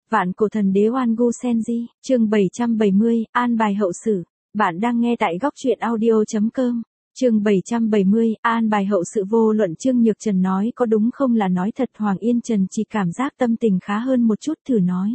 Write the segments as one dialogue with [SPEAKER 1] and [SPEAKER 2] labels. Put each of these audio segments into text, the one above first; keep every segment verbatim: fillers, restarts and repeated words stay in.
[SPEAKER 1] Vạn cổ thần đế Oan Gu Senji, chương bảy trăm bảy mươi, an bài hậu sự. Bạn đang nghe tại góc truyện audio.com. Chương bảy trăm bảy mươi, an bài hậu sự. Vô luận Trương Nhược Trần nói có đúng không là nói thật, Hoàng Yên Trần chỉ cảm giác tâm tình khá hơn một chút, thử nói.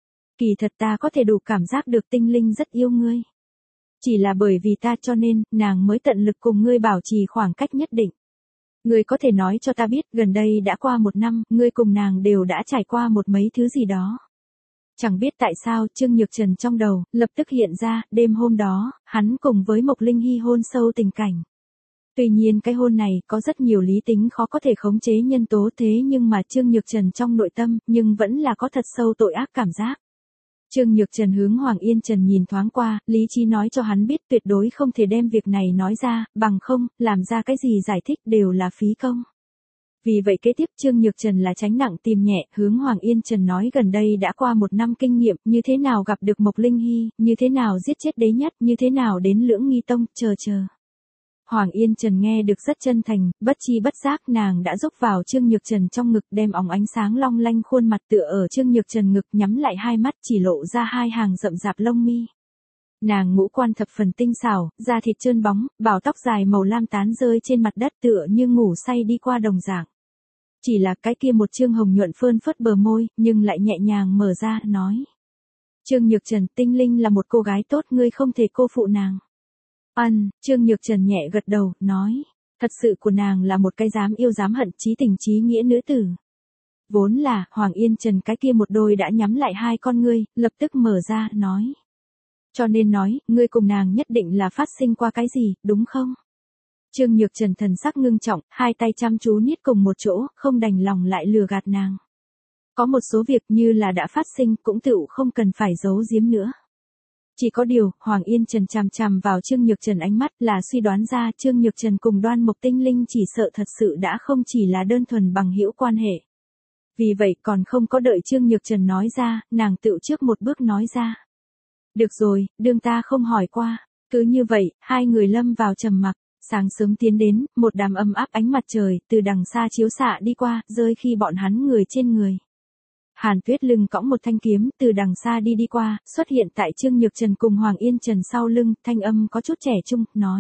[SPEAKER 1] Kỳ thật ta có thể đủ cảm giác được tinh linh rất yêu ngươi. Chỉ là bởi vì ta cho nên, nàng mới tận lực cùng ngươi bảo trì khoảng cách nhất định. Ngươi có thể nói cho ta biết, gần đây đã qua một năm, ngươi cùng nàng đều đã trải qua một mấy thứ gì đó. Chẳng biết tại sao, Trương Nhược Trần trong đầu, lập tức hiện ra, đêm hôm đó, hắn cùng với Mộc Linh Hy hôn sâu tình cảnh. Tuy nhiên cái hôn này, có rất nhiều lý tính khó có thể khống chế nhân tố, thế nhưng mà Trương Nhược Trần trong nội tâm, nhưng vẫn là có thật sâu tội ác cảm giác. Trương Nhược Trần hướng Hoàng Yên Trần nhìn thoáng qua, lý trí nói cho hắn biết tuyệt đối không thể đem việc này nói ra, bằng không, làm ra cái gì giải thích đều là phí công. Vì vậy kế tiếp Trương Nhược Trần là tránh nặng tìm nhẹ, hướng Hoàng Yên Trần nói gần đây đã qua một năm kinh nghiệm, như thế nào gặp được Mộc Linh Hy, như thế nào giết chết đế nhất, như thế nào đến Lưỡng Nghi Tông, chờ chờ. Hoàng Yên Trần nghe được rất chân thành, bất chi bất giác nàng đã rúc vào Trương Nhược Trần trong ngực, đem óng ánh sáng long lanh khuôn mặt tựa ở Trương Nhược Trần ngực, nhắm lại hai mắt chỉ lộ ra hai hàng rậm rạp lông mi. Nàng ngũ quan thập phần tinh xảo, da thịt trơn bóng, bảo tóc dài màu lam tán rơi trên mặt đất tựa như ngủ say đi qua đồng dạng. Chỉ là cái kia một trương hồng nhuận phơn phớt bờ môi, nhưng lại nhẹ nhàng mở ra, nói. Trương Nhược Trần, tinh linh là một cô gái tốt, ngươi không thể cô phụ nàng. Ân, Trương Nhược Trần nhẹ gật đầu, nói. Thật sự của nàng là một cái dám yêu dám hận, chí tình chí nghĩa nữ tử. Vốn là, Hoàng Yên Trần cái kia một đôi đã nhắm lại hai con ngươi, lập tức mở ra, nói. Cho nên nói, ngươi cùng nàng nhất định là phát sinh qua cái gì, đúng không? Trương Nhược Trần thần sắc ngưng trọng, hai tay chăm chú niết cùng một chỗ, không đành lòng lại lừa gạt nàng. Có một số việc như là đã phát sinh, cũng tựu không cần phải giấu giếm nữa. Chỉ có điều, Hoàng Yên Trần chằm chằm vào Trương Nhược Trần ánh mắt là suy đoán ra Trương Nhược Trần cùng Đoan Mộc Tinh Linh chỉ sợ thật sự đã không chỉ là đơn thuần bằng hữu quan hệ. Vì vậy còn không có đợi Trương Nhược Trần nói ra, nàng tựu trước một bước nói ra. Được rồi, đương ta không hỏi qua. Cứ như vậy, hai người lâm vào trầm mặc. Sáng sớm tiến đến, một đám ấm áp ánh mặt trời, từ đằng xa chiếu xạ đi qua, rơi khi bọn hắn người trên người. Hàn Tuyết lưng cõng một thanh kiếm, từ đằng xa đi đi qua, xuất hiện tại Trương Nhược Trần cùng Hoàng Yên Trần sau lưng, thanh âm có chút trẻ trung, nói.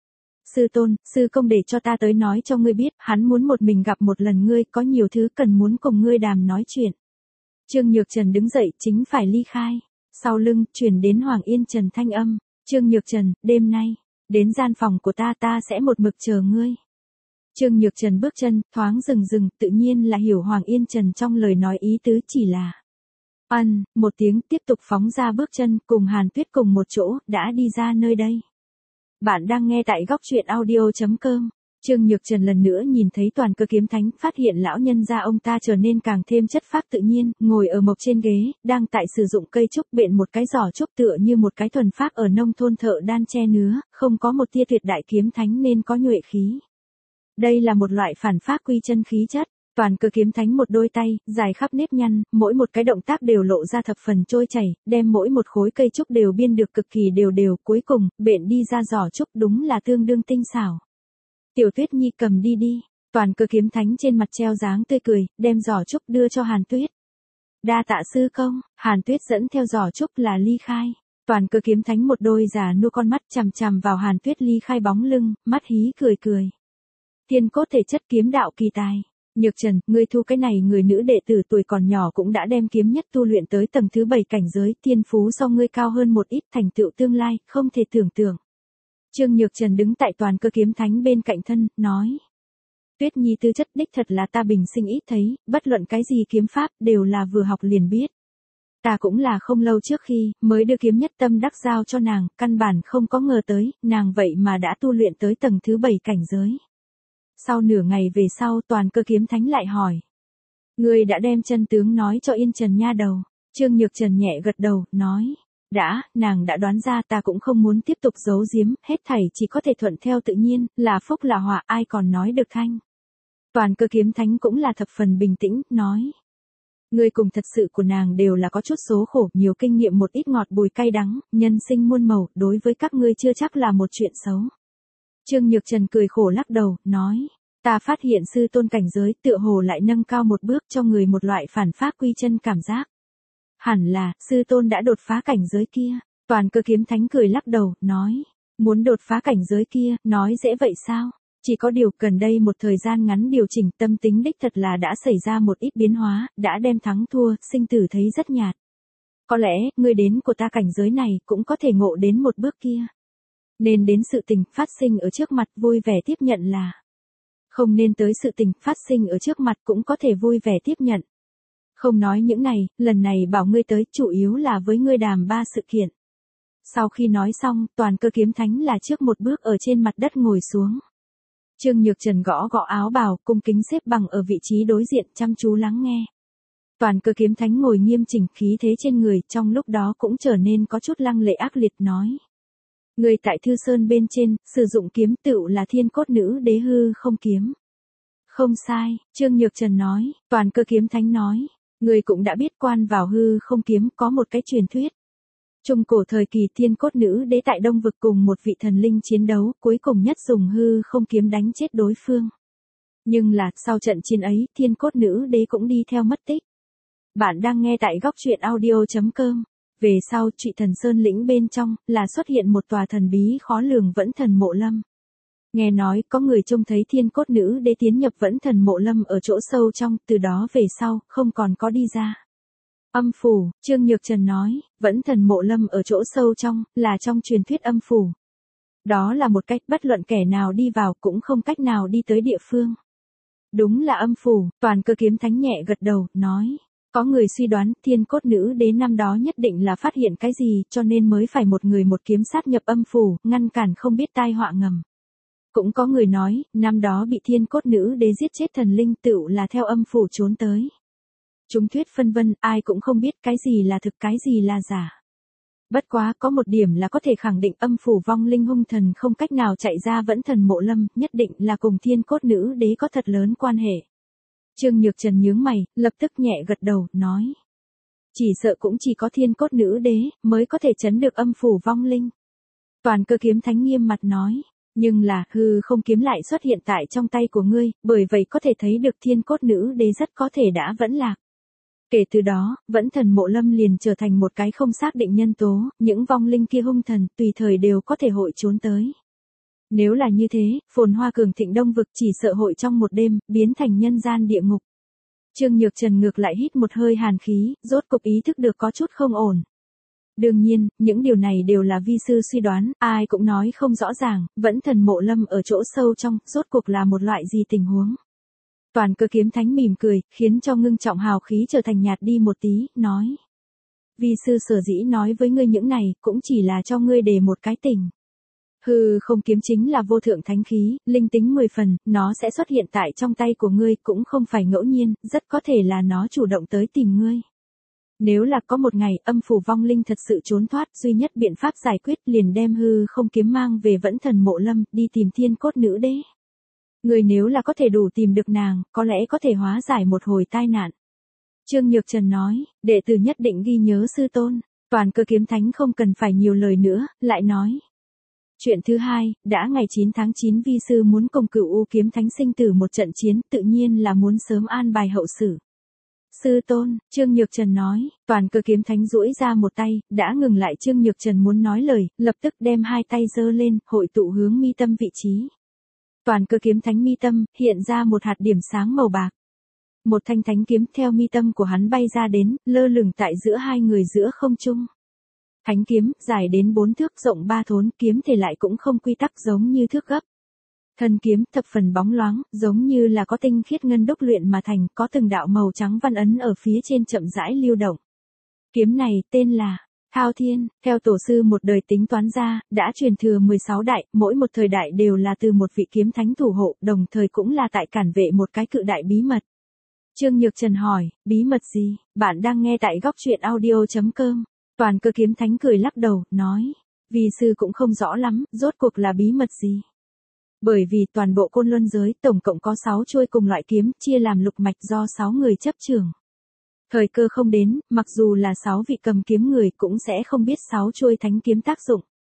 [SPEAKER 1] Sư tôn, sư công để cho ta tới nói cho ngươi biết, hắn muốn một mình gặp một lần ngươi, có nhiều thứ cần muốn cùng ngươi đàm nói chuyện. Trương Nhược Trần đứng dậy, chính phải ly khai. Sau lưng, chuyển đến Hoàng Yên Trần thanh âm. Trương Nhược Trần, đêm nay, đến gian phòng của ta, ta sẽ một mực chờ ngươi. Trương Nhược Trần bước chân, thoáng dừng dừng, tự nhiên là hiểu Hoàng Yên Trần trong lời nói ý tứ, chỉ là. Ân, một tiếng, tiếp tục phóng ra bước chân, cùng Hàn Tuyết cùng một chỗ, đã đi ra nơi đây. Bạn đang nghe tại góc truyện audio.com. Trương Nhược Trần lần nữa nhìn thấy Toàn Cơ Kiếm Thánh, phát hiện lão nhân gia ông ta trở nên càng thêm chất phác tự nhiên, ngồi ở mộc trên ghế, đang tại sử dụng cây trúc bện một cái giỏ trúc tựa như một cái thuần pháp ở nông thôn thợ đan che nứa, không có một tia tuyệt đại kiếm thánh nên có nhuệ khí. Đây là một loại phản pháp quy chân khí chất. Toàn Cơ Kiếm Thánh một đôi tay, dài khắp nếp nhăn, mỗi một cái động tác đều lộ ra thập phần trôi chảy, đem mỗi một khối cây trúc đều biên được cực kỳ đều đều, cuối cùng, bện đi ra giỏ trúc đúng là tương đương tinh xảo. Tiểu Tuyết Nhi cầm đi đi. Toàn Cơ Kiếm Thánh trên mặt treo dáng tươi cười, đem giỏ trúc đưa cho Hàn Tuyết. Đa tạ sư công. Hàn Tuyết dẫn theo giỏ trúc là ly khai. Toàn Cơ Kiếm Thánh một đôi già nua con mắt chằm chằm vào Hàn Tuyết ly khai bóng lưng, mắt hí cười cười. Tiên cốt thể chất kiếm đạo kỳ tài. Nhược Trần, ngươi thu cái này người nữ đệ tử tuổi còn nhỏ cũng đã đem kiếm nhất tu luyện tới tầng thứ bảy cảnh giới, tiên phú so ngươi cao hơn một ít, thành tựu tương lai, không thể tưởng tượng. Trương Nhược Trần đứng tại Toàn Cơ Kiếm Thánh bên cạnh thân, nói. Tuyết Nhi tư chất đích thật là ta bình sinh ít thấy, bất luận cái gì kiếm pháp, đều là vừa học liền biết. Ta cũng là không lâu trước khi, mới đưa kiếm nhất tâm đắc giao cho nàng, căn bản không có ngờ tới, nàng vậy mà đã tu luyện tới tầng thứ bảy cảnh giới. Sau nửa ngày về sau Toàn Cơ Kiếm Thánh lại hỏi. Ngươi đã đem chân tướng nói cho Yên Trần nha đầu. Trương Nhược Trần nhẹ gật đầu, nói. Đã, nàng đã đoán ra, ta cũng không muốn tiếp tục giấu giếm, hết thảy chỉ có thể thuận theo tự nhiên, là phúc là họa, ai còn nói được thanh. Toàn Cơ Kiếm Thánh cũng là thập phần bình tĩnh, nói. Ngươi cùng thật sự của nàng đều là có chút số khổ, nhiều kinh nghiệm một ít ngọt bùi cay đắng, nhân sinh muôn màu, đối với các ngươi chưa chắc là một chuyện xấu. Trương Nhược Trần cười khổ lắc đầu, nói. Ta phát hiện sư tôn cảnh giới tựa hồ lại nâng cao một bước cho người một loại phản pháp quy chân cảm giác. Hẳn là, sư tôn đã đột phá cảnh giới kia. Toàn Cơ Kiếm Thánh cười lắc đầu, nói. Muốn đột phá cảnh giới kia, nói dễ vậy sao? Chỉ có điều gần đây một thời gian ngắn điều chỉnh tâm tính đích thật là đã xảy ra một ít biến hóa, đã đem thắng thua, sinh tử thấy rất nhạt. Có lẽ, người đến của ta cảnh giới này cũng có thể ngộ đến một bước kia. Nên đến sự tình phát sinh ở trước mặt vui vẻ tiếp nhận là. Không nên tới sự tình phát sinh ở trước mặt cũng có thể vui vẻ tiếp nhận. Không nói những này, lần này bảo ngươi tới chủ yếu là với ngươi đàm ba sự kiện. Sau khi nói xong, Toàn Cơ Kiếm Thánh là trước một bước ở trên mặt đất ngồi xuống. Trương Nhược Trần gõ gõ áo bào, cung kính xếp bằng ở vị trí đối diện chăm chú lắng nghe. Toàn Cơ Kiếm Thánh ngồi nghiêm chỉnh, khí thế trên người trong lúc đó cũng trở nên có chút lăng lệ ác liệt nói. Người tại Thư Sơn bên trên, sử dụng kiếm tựu là Thiên Cốt Nữ Đế hư không kiếm. Không sai, Trương Nhược Trần nói. Toàn Cơ Kiếm Thánh nói. Người cũng đã biết quan vào hư không kiếm có một cái truyền thuyết. Trung cổ thời kỳ Thiên Cốt Nữ Đế tại Đông Vực cùng một vị thần linh chiến đấu, cuối cùng nhất dùng hư không kiếm đánh chết đối phương. Nhưng là, sau trận chiến ấy, Thiên Cốt Nữ Đế cũng đi theo mất tích. Bạn đang nghe tại góc truyện audio chấm com. Về sau, Trụy Thần Sơn lĩnh bên trong, là xuất hiện một tòa thần bí khó lường Vẫn Thần Mộ Lâm. Nghe nói, có người trông thấy Thiên Cốt Nữ Đế tiến nhập Vẫn Thần Mộ Lâm ở chỗ sâu trong, từ đó về sau, không còn có đi ra. Âm phủ, Trương Nhược Trần nói, Vẫn Thần Mộ Lâm ở chỗ sâu trong, là trong truyền thuyết âm phủ. Đó là một cách bất luận kẻ nào đi vào cũng không cách nào đi tới địa phương. Đúng là âm phủ, Toàn Cơ Kiếm Thánh nhẹ gật đầu, nói. Có người suy đoán Thiên Cốt Nữ Đế năm đó nhất định là phát hiện cái gì cho nên mới phải một người một kiếm sát nhập âm phủ, ngăn cản không biết tai họa ngầm. Cũng có người nói, năm đó bị Thiên Cốt Nữ Đế giết chết thần linh tựu là theo âm phủ trốn tới. Chúng thuyết phân vân, ai cũng không biết cái gì là thực cái gì là giả. Bất quá có một điểm là có thể khẳng định âm phủ vong linh hung thần không cách nào chạy ra Vẫn Thần Mộ Lâm, nhất định là cùng Thiên Cốt Nữ Đế có thật lớn quan hệ. Trương Nhược Trần nhướng mày, lập tức nhẹ gật đầu, nói. Chỉ sợ cũng chỉ có Thiên Cốt Nữ Đế, mới có thể trấn được âm phủ vong linh. Toàn Cơ Kiếm Thánh nghiêm mặt nói. Nhưng là, hư không kiếm lại xuất hiện tại trong tay của ngươi, bởi vậy có thể thấy được Thiên Cốt Nữ Đế rất có thể đã vẫn lạc. Kể từ đó, Vẫn Thần Mộ Lâm liền trở thành một cái không xác định nhân tố, những vong linh kia hung thần, tùy thời đều có thể hội trốn tới. Nếu là như thế, phồn hoa cường thịnh Đông Vực chỉ sợ hội trong một đêm, biến thành nhân gian địa ngục. Trương Nhược Trần ngược lại hít một hơi hàn khí, rốt cục ý thức được có chút không ổn. Đương nhiên, những điều này đều là vi sư suy đoán, ai cũng nói không rõ ràng, Vẫn Thần Mộ Lâm ở chỗ sâu trong, rốt cuộc là một loại gì tình huống. Toàn Cơ Kiếm Thánh mỉm cười, khiến cho ngưng trọng hào khí trở thành nhạt đi một tí, nói. Vi sư sở dĩ nói với ngươi những này, cũng chỉ là cho ngươi đề một cái tình. Hư không kiếm chính là vô thượng thánh khí, linh tính mười phần, nó sẽ xuất hiện tại trong tay của ngươi cũng không phải ngẫu nhiên, rất có thể là nó chủ động tới tìm ngươi. Nếu là có một ngày âm phủ vong linh thật sự trốn thoát, duy nhất biện pháp giải quyết liền đem hư không kiếm mang về Vẫn Thần Mộ Lâm, đi tìm Thiên Cốt Nữ Đế. Người nếu là có thể đủ tìm được nàng, có lẽ có thể hóa giải một hồi tai nạn. Trương Nhược Trần nói, đệ tử nhất định ghi nhớ sư tôn. Toàn Cơ Kiếm Thánh không cần phải nhiều lời nữa, lại nói. Chuyện thứ hai, đã ngày chín tháng chín vi sư muốn cùng Cửu U Kiếm Thánh sinh tử một trận chiến, tự nhiên là muốn sớm an bài hậu sự. Sư tôn, Trương Nhược Trần nói, Toàn Cơ Kiếm Thánh duỗi ra một tay, đã ngừng lại Trương Nhược Trần muốn nói lời, lập tức đem hai tay giơ lên, hội tụ hướng mi tâm vị trí. Toàn Cơ Kiếm Thánh mi tâm, hiện ra một hạt điểm sáng màu bạc. Một thanh thánh kiếm theo mi tâm của hắn bay ra đến, lơ lửng tại giữa hai người giữa không trung. Thánh kiếm, dài đến bốn thước rộng ba thốn, kiếm thể lại cũng không quy tắc giống như thước gấp. Thân kiếm thập phần bóng loáng, giống như là có tinh khiết ngân đúc luyện mà thành, có từng đạo màu trắng văn ấn ở phía trên chậm rãi lưu động. Kiếm này, tên là Thao Thiên, theo tổ sư một đời tính toán ra, đã truyền thừa mười sáu đại, mỗi một thời đại đều là từ một vị kiếm thánh thủ hộ, đồng thời cũng là tại cản vệ một cái cự đại bí mật. Trương Nhược Trần hỏi, bí mật gì? Bạn đang nghe tại góc truyện audio chấm com. Toàn Cơ Kiếm Thánh cười lắc đầu, nói, vì sư cũng không rõ lắm, rốt cuộc là bí mật gì. Bởi vì toàn bộ Côn Luân giới tổng cộng có sáu chuôi cùng loại kiếm, chia làm lục mạch do sáu người chấp trưởng. Thời cơ không đến, mặc dù là sáu vị cầm kiếm người cũng sẽ không biết sáu chuôi thánh kiếm tác dụng.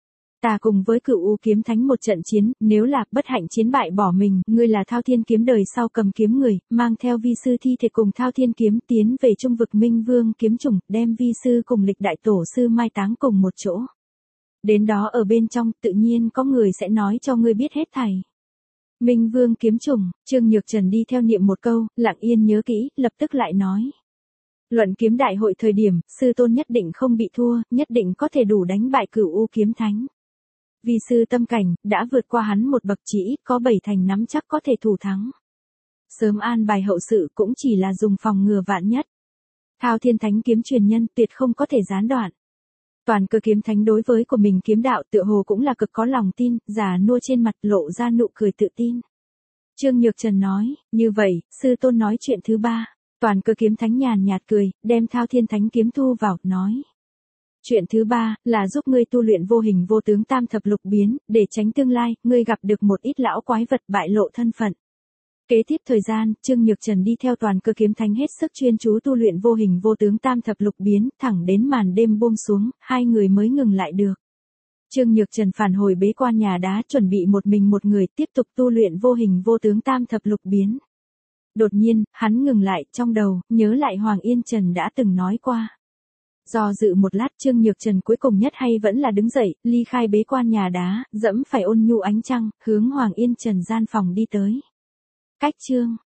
[SPEAKER 1] Ta cùng với Cửu U kiếm thánh một trận chiến, nếu là bất hạnh chiến bại bỏ mình, ngươi là Thao Thiên kiếm đời sau cầm kiếm người, mang theo vi sư thi thể cùng Thao Thiên kiếm tiến về trung vực Minh Vương kiếm chủng, đem vi sư cùng lịch đại tổ sư mai táng cùng một chỗ. Đến đó ở bên trong, tự nhiên có người sẽ nói cho ngươi biết hết thảy. Minh Vương kiếm chủng, Trương Nhược Trần đi theo niệm một câu, lặng yên nhớ kỹ, lập tức lại nói. Luận kiếm đại hội thời điểm, sư tôn nhất định không bị thua, nhất định có thể đủ đánh bại Cửu U kiếm thánh. Vi sư tâm cảnh, đã vượt qua hắn một bậc chỉ ít có bảy thành nắm chắc có thể thủ thắng. Sớm an bài hậu sự cũng chỉ là dùng phòng ngừa vạn nhất. Thao Thiên Thánh kiếm truyền nhân tuyệt không có thể gián đoạn. Toàn Cơ kiếm thánh đối với của mình kiếm đạo tựa hồ cũng là cực có lòng tin, già nua trên mặt lộ ra nụ cười tự tin. Trương Nhược Trần nói, như vậy, sư tôn nói chuyện thứ ba. Toàn Cơ kiếm thánh nhàn nhạt cười, đem Thao Thiên Thánh kiếm thu vào, nói. Chuyện thứ ba, là giúp ngươi tu luyện vô hình vô tướng tam thập lục biến, để tránh tương lai, ngươi gặp được một ít lão quái vật bại lộ thân phận. Kế tiếp thời gian, Trương Nhược Trần đi theo Toàn Cơ kiếm thánh hết sức chuyên chú tu luyện vô hình vô tướng tam thập lục biến, thẳng đến màn đêm buông xuống, hai người mới ngừng lại được. Trương Nhược Trần phản hồi bế quan nhà đá chuẩn bị một mình một người tiếp tục tu luyện vô hình vô tướng tam thập lục biến. Đột nhiên, hắn ngừng lại, trong đầu, nhớ lại Hoàng Yên Trần đã từng nói qua. Do dự một lát Trương Nhược Trần cuối cùng nhất hay vẫn là đứng dậy, ly khai bế quan nhà đá, dẫm phải ôn nhu ánh trăng, hướng Hoàng Yên Trần gian phòng đi tới. Cách chương